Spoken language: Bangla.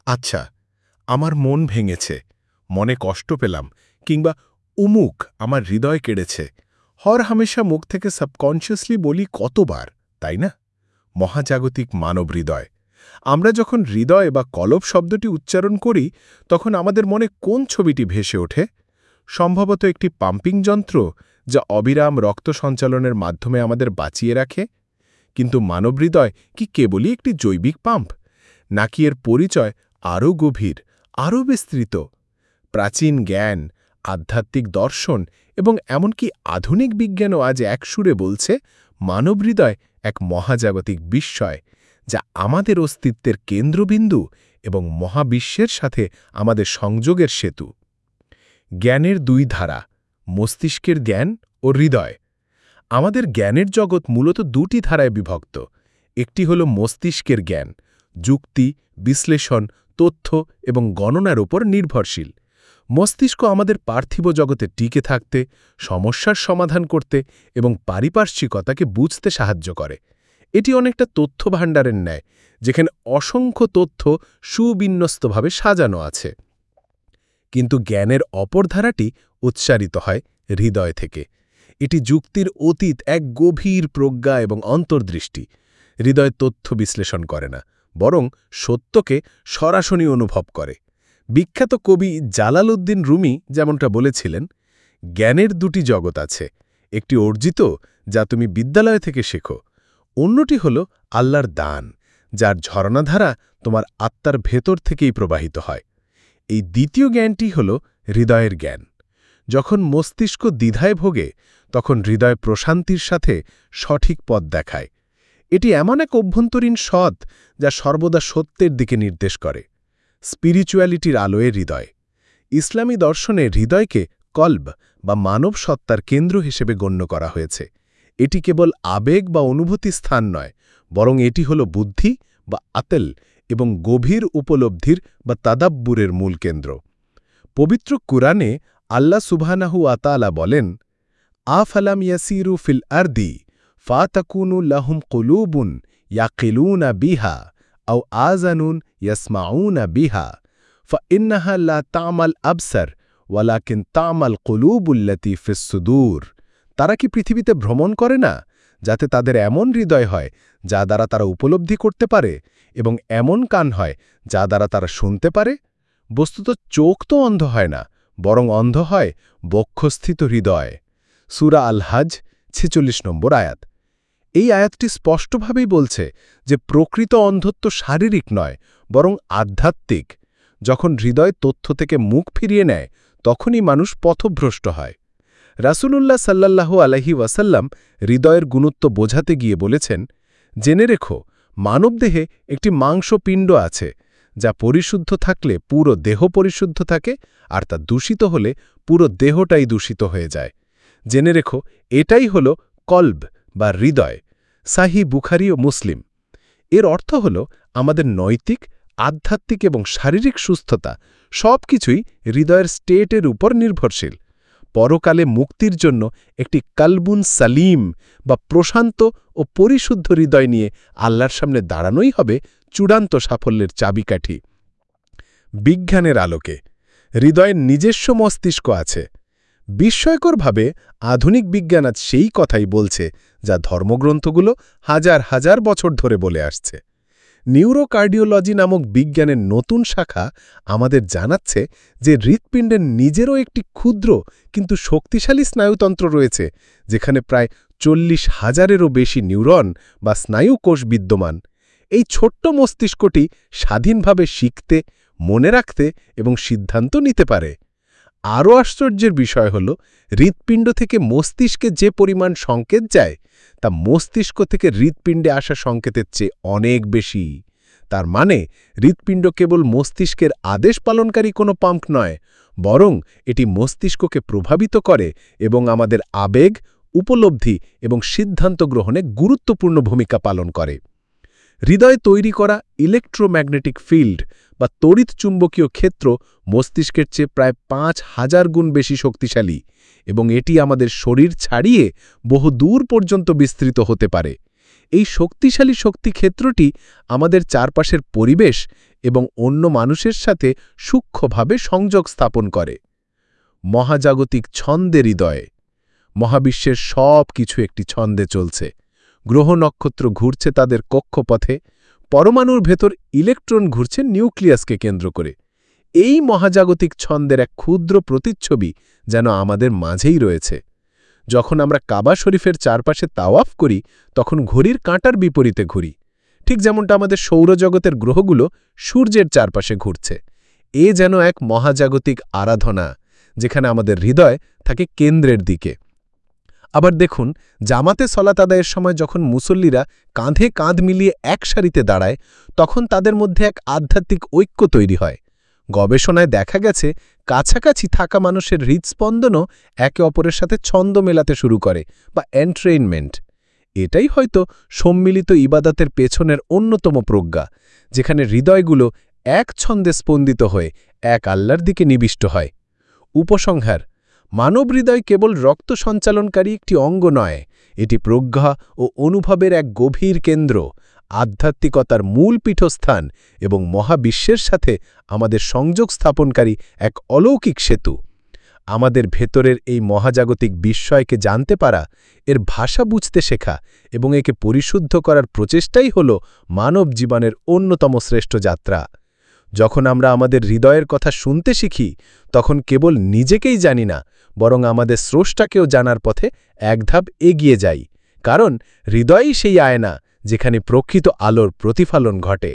আচ্ছা, আমার মন ভেঙেছে, মনে কষ্ট পেলাম, কিংবা উমুক আমার হৃদয় কেড়েছে, হর হামেশা মুখ থেকে সাবকনশিয়াসলি বলি কতবার, তাই না? মহাজাগতিক মানব হৃদয়। আমরা যখন হৃদয় বা কলব শব্দটি উচ্চারণ করি, তখন আমাদের মনে কোন ছবিটি ভেসে ওঠে? সম্ভবত একটি পাম্পিং যন্ত্র, যা অবিরাম রক্ত সঞ্চালনের মাধ্যমে আমাদের বাঁচিয়ে রাখে। কিন্তু মানব হৃদয় কি কেবলই একটি জৈবিক পাম্প, নাকি এর পরিচয় আরও গভীর, আরও বিস্তৃত? প্রাচীন জ্ঞান, আধ্যাত্মিক দর্শন এবং এমনকি আধুনিক বিজ্ঞানও আজ একসুরে বলছে মানব হৃদয় এক মহাজাগতিক বিস্ময়, যা আমাদের অস্তিত্বের কেন্দ্রবিন্দু এবং মহাবিশ্বের সাথে আমাদের সংযোগের সেতু। জ্ঞানের দুই ধারা, মস্তিষ্কের জ্ঞান ও হৃদয়। আমাদের জ্ঞানের জগৎ মূলত দুটি ধারায় বিভক্ত। একটি হল মস্তিষ্কের জ্ঞান, যুক্তি, বিশ্লেষণ, তথ্য এবং গণনার উপর নির্ভরশীল। মস্তিষ্ক আমাদের পার্থিব জগতে টিকে থাকতে, সমস্যার সমাধান করতে এবং পারিপার্শ্বিকতাকে বুঝতে সাহায্য করে। এটি অনেকটা তথ্য ভাণ্ডারের ন্যায়, যেখানে অসংখ্য তথ্য সুবিন্যস্তভাবে সাজানো আছে। কিন্তু জ্ঞানের অপর ধারাটি উচ্চারিত হয় হৃদয় থেকে। এটি যুক্তির অতীত এক গভীর প্রজ্ঞা এবং অন্তর্দৃষ্টি। হৃদয় তথ্য বিশ্লেষণ করে না, বরং সত্যকে সরাসরি অনুভব করে। বিখ্যাত কবি জালালউদ্দিন রুমি যেমনটা বলেছিলেন, জ্ঞানের দুটি জগৎ আছে, একটি অর্জিত, যা তুমি বিদ্যালয় থেকে শেখো, অন্যটি হল আল্লাহর দান, যার ঝরনাধারা তোমার আত্মার ভেতর থেকেই প্রবাহিত হয়। এই দ্বিতীয় জ্ঞানটি হল হৃদয়ের জ্ঞান। যখন মস্তিষ্ক দ্বিধায় ভোগে, তখন হৃদয় প্রশান্তির সাথে সঠিক পথ দেখায়। এটি এমন এক অভ্যন্তরীণ সৎ, যা সর্বদা সত্যের দিকে নির্দেশ করে। স্পিরিচুয়ালিটির আলোয় হৃদয়। ইসলামী দর্শনে হৃদয়কে কলব বা মানব সত্তার কেন্দ্র হিসেবে গণ্য করা হয়েছে। এটি কেবল আবেগ বা অনুভূতি স্থান নয়, বরং এটি হল বুদ্ধি বা আতেল এবং গভীর উপলব্ধির বা তাদাব্বুরের মূল কেন্দ্র। পবিত্র কুরআনে আল্লাহ সুবহানাহু ওয়া তাআলা বলেন, আফালাম ইয়াসিরু ফিল আরদি ফাতাকুনু লাহুম কুলুবুন ইয়াকিলুনা বিহা আও আযানুন ইয়াসমাউনা বিহা ফাইন্নাহা লা তা'মাল আবসার ওয়ালাকিন তা'মাল কুলুবুল্লাতী ফিস সুদূর। তারা কি পৃথিবীতে ভ্রমণ করে না, যাতে তাদের এমন হৃদয় হয় যা দ্বারা তারা উপলব্ধি করতে পারে, এবং এমন কান হয় যা দ্বারা তারা শুনতে পারে? বস্তুত চোখ তো অন্ধ হয় না, বরং অন্ধ হয় বক্ষস্থিত হৃদয়। সূরা আল হজ ৪৬ নম্বর আয়াত। এই আয়াতটি স্পষ্টভাবেই বলছে যে প্রকৃত অন্ধত্ব শারীরিক নয়, বরং আধ্যাত্মিক। যখন হৃদয় তথ্য থেকে মুখ ফিরিয়ে নেয়, তখনই মানুষ পথভ্রষ্ট হয়। রাসূলুল্লাহ সাল্লাল্লাহু আলাইহি ওয়াসাল্লাম হৃদয়ের গুরুত্ব বোঝাতে গিয়ে বলেছেন, জেনে রেখো, মানবদেহে একটি মাংসপিণ্ড আছে, যা পরিশুদ্ধ থাকলে পুরো দেহ পরিশুদ্ধ থাকে, আর তা দূষিত হলে পুরো দেহটাই দূষিত হয়ে যায়। জেনে রেখো, এটাই হল কলব বা হৃদয়। সাহিহ বুখারী ও মুসলিম। এর অর্থ হল আমাদের নৈতিক, আধ্যাত্মিক এবং শারীরিক সুস্থতা সবকিছুই হৃদয়ের স্টেটের উপর নির্ভরশীল। পরকালে মুক্তির জন্য একটি কালবুন সালিম বা প্রশান্ত ও পরিশুদ্ধ হৃদয় নিয়ে আল্লাহর সামনে দাঁড়ানোই হবে চূড়ান্ত সাফল্যের চাবিকাঠি। বিজ্ঞানের আলোকে হৃদয়ের নিজস্ব মস্তিষ্ক আছে। বিস্ময়করভাবে আধুনিক বিজ্ঞান আজ সেই কথাই বলছে, যা ধর্মগ্রন্থগুলো হাজার হাজার বছর ধরে বলে আসছে। নিউরোকার্ডিওলজি নামক বিজ্ঞানের নতুন শাখা আমাদের জানাচ্ছে যে হৃৎপিণ্ডের নিজেরও একটি ক্ষুদ্র কিন্তু শক্তিশালী স্নায়ুতন্ত্র রয়েছে, যেখানে প্রায় ৪০,০০০-এরও বেশি নিউরন বা স্নায়ুকোষ বিদ্যমান। এই ছোট্ট মস্তিষ্কটি স্বাধীনভাবে শিখতে, মনে রাখতে এবং সিদ্ধান্ত নিতে পারে। আরও আশ্চর্যের বিষয় হল, হৃৎপিণ্ড থেকে মস্তিষ্কে যে পরিমাণ সংকেত যায়, তা মস্তিষ্ক থেকে হৃৎপিণ্ডে আসা সংকেতের চেয়ে অনেক বেশি। তার মানে হৃৎপিণ্ড কেবল মস্তিষ্কের আদেশ পালনকারী কোনো পাম্প নয়, বরং এটি মস্তিষ্ককে প্রভাবিত করে এবং আমাদের আবেগ, উপলব্ধি এবং সিদ্ধান্ত গ্রহণে গুরুত্বপূর্ণ ভূমিকা পালন করে। হৃদয় তৈরি করা ইলেকট্রোম্যাগনেটিক ফিল্ড বা তড়িৎ চুম্বকীয় ক্ষেত্র মস্তিষ্কের চেয়ে প্রায় ৫,০০০ গুণ বেশি শক্তিশালী, এবং এটি আমাদের শরীর ছাড়িয়ে বহু দূর পর্যন্ত বিস্তৃত হতে পারে। এই শক্তিশালী শক্তিক্ষেত্রটি আমাদের চারপাশের পরিবেশ এবং অন্য মানুষের সাথে সূক্ষ্মভাবে সংযোগ স্থাপন করে। মহাজাগতিক ছন্দে হৃদয়ে মহাবিশ্বের সব কিছু একটি ছন্দে চলছে। গ্রহ নক্ষত্র ঘুরছে তাদের কক্ষপথে, পরমাণুর ভেতর ইলেকট্রন ঘুরছে নিউক্লিয়াসকে কেন্দ্র করে। এই মহাজাগতিক ছন্দের এক ক্ষুদ্র প্রতিচ্ছবি যেন আমাদের মাঝেই রয়েছে। যখন আমরা কাবা শরীফের চারপাশে তাওয়াফ করি, তখন ঘড়ির কাঁটার বিপরীতে ঘুরি, ঠিক যেমনটা আমাদের সৌরজগতের গ্রহগুলো সূর্যের চারপাশে ঘুরছে। এ যেন এক মহাজাগতিক আরাধনা, যেখানে আমাদের হৃদয় থাকে কেন্দ্রের দিকে। আবার দেখুন, জামাতে সলাত আদায়ের সময় যখন মুসল্লিরা কাঁধে কাঁধ মিলিয়ে এক সারিতে দাঁড়ায়, তখন তাদের মধ্যে এক আধ্যাত্মিক ঐক্য তৈরি হয়। গবেষণায় দেখা গেছে, কাছাকাছি থাকা মানুষের হৃদস্পন্দনও একে অপরের সাথে ছন্দ মেলাতে শুরু করে, বা এন্ট্রেইনমেন্ট। এটাই হয়তো সম্মিলিত ইবাদতের পেছনের অন্যতম প্রজ্ঞা, যেখানে হৃদয়গুলো এক ছন্দে স্পন্দিত হয়ে এক আল্লাহর দিকে নিবিষ্ট হয়। উপসংহার: মানব হৃদয় কেবল রক্ত সঞ্চালনকারী একটি অঙ্গ নয়, এটি প্রজ্ঞা ও অনুভবের এক গভীর কেন্দ্র, আধ্যাত্মিকতার মূল পীঠস্থান এবং মহাবিশ্বের সাথে আমাদের সংযোগ স্থাপনকারী এক অলৌকিক সেতু। আমাদের ভেতরের এই মহাজাগতিক বিস্ময়কে জানতে পারা, এর ভাষা বুঝতে শেখা এবং একে পরিশুদ্ধ করার প্রচেষ্টাই হল মানব জীবনের অন্যতম শ্রেষ্ঠ যাত্রা। যখন আমরা আমাদের হৃদয়ের কথা শুনতে শিখি, তখন কেবল নিজেকেই জানি না, বরং আমাদের স্রষ্টাকেও জানার পথে এক ধাপ এগিয়ে যাই। কারণ হৃদয়ই সেই আয়না, যেখানে প্রকৃত আলোর প্রতিফলন ঘটে।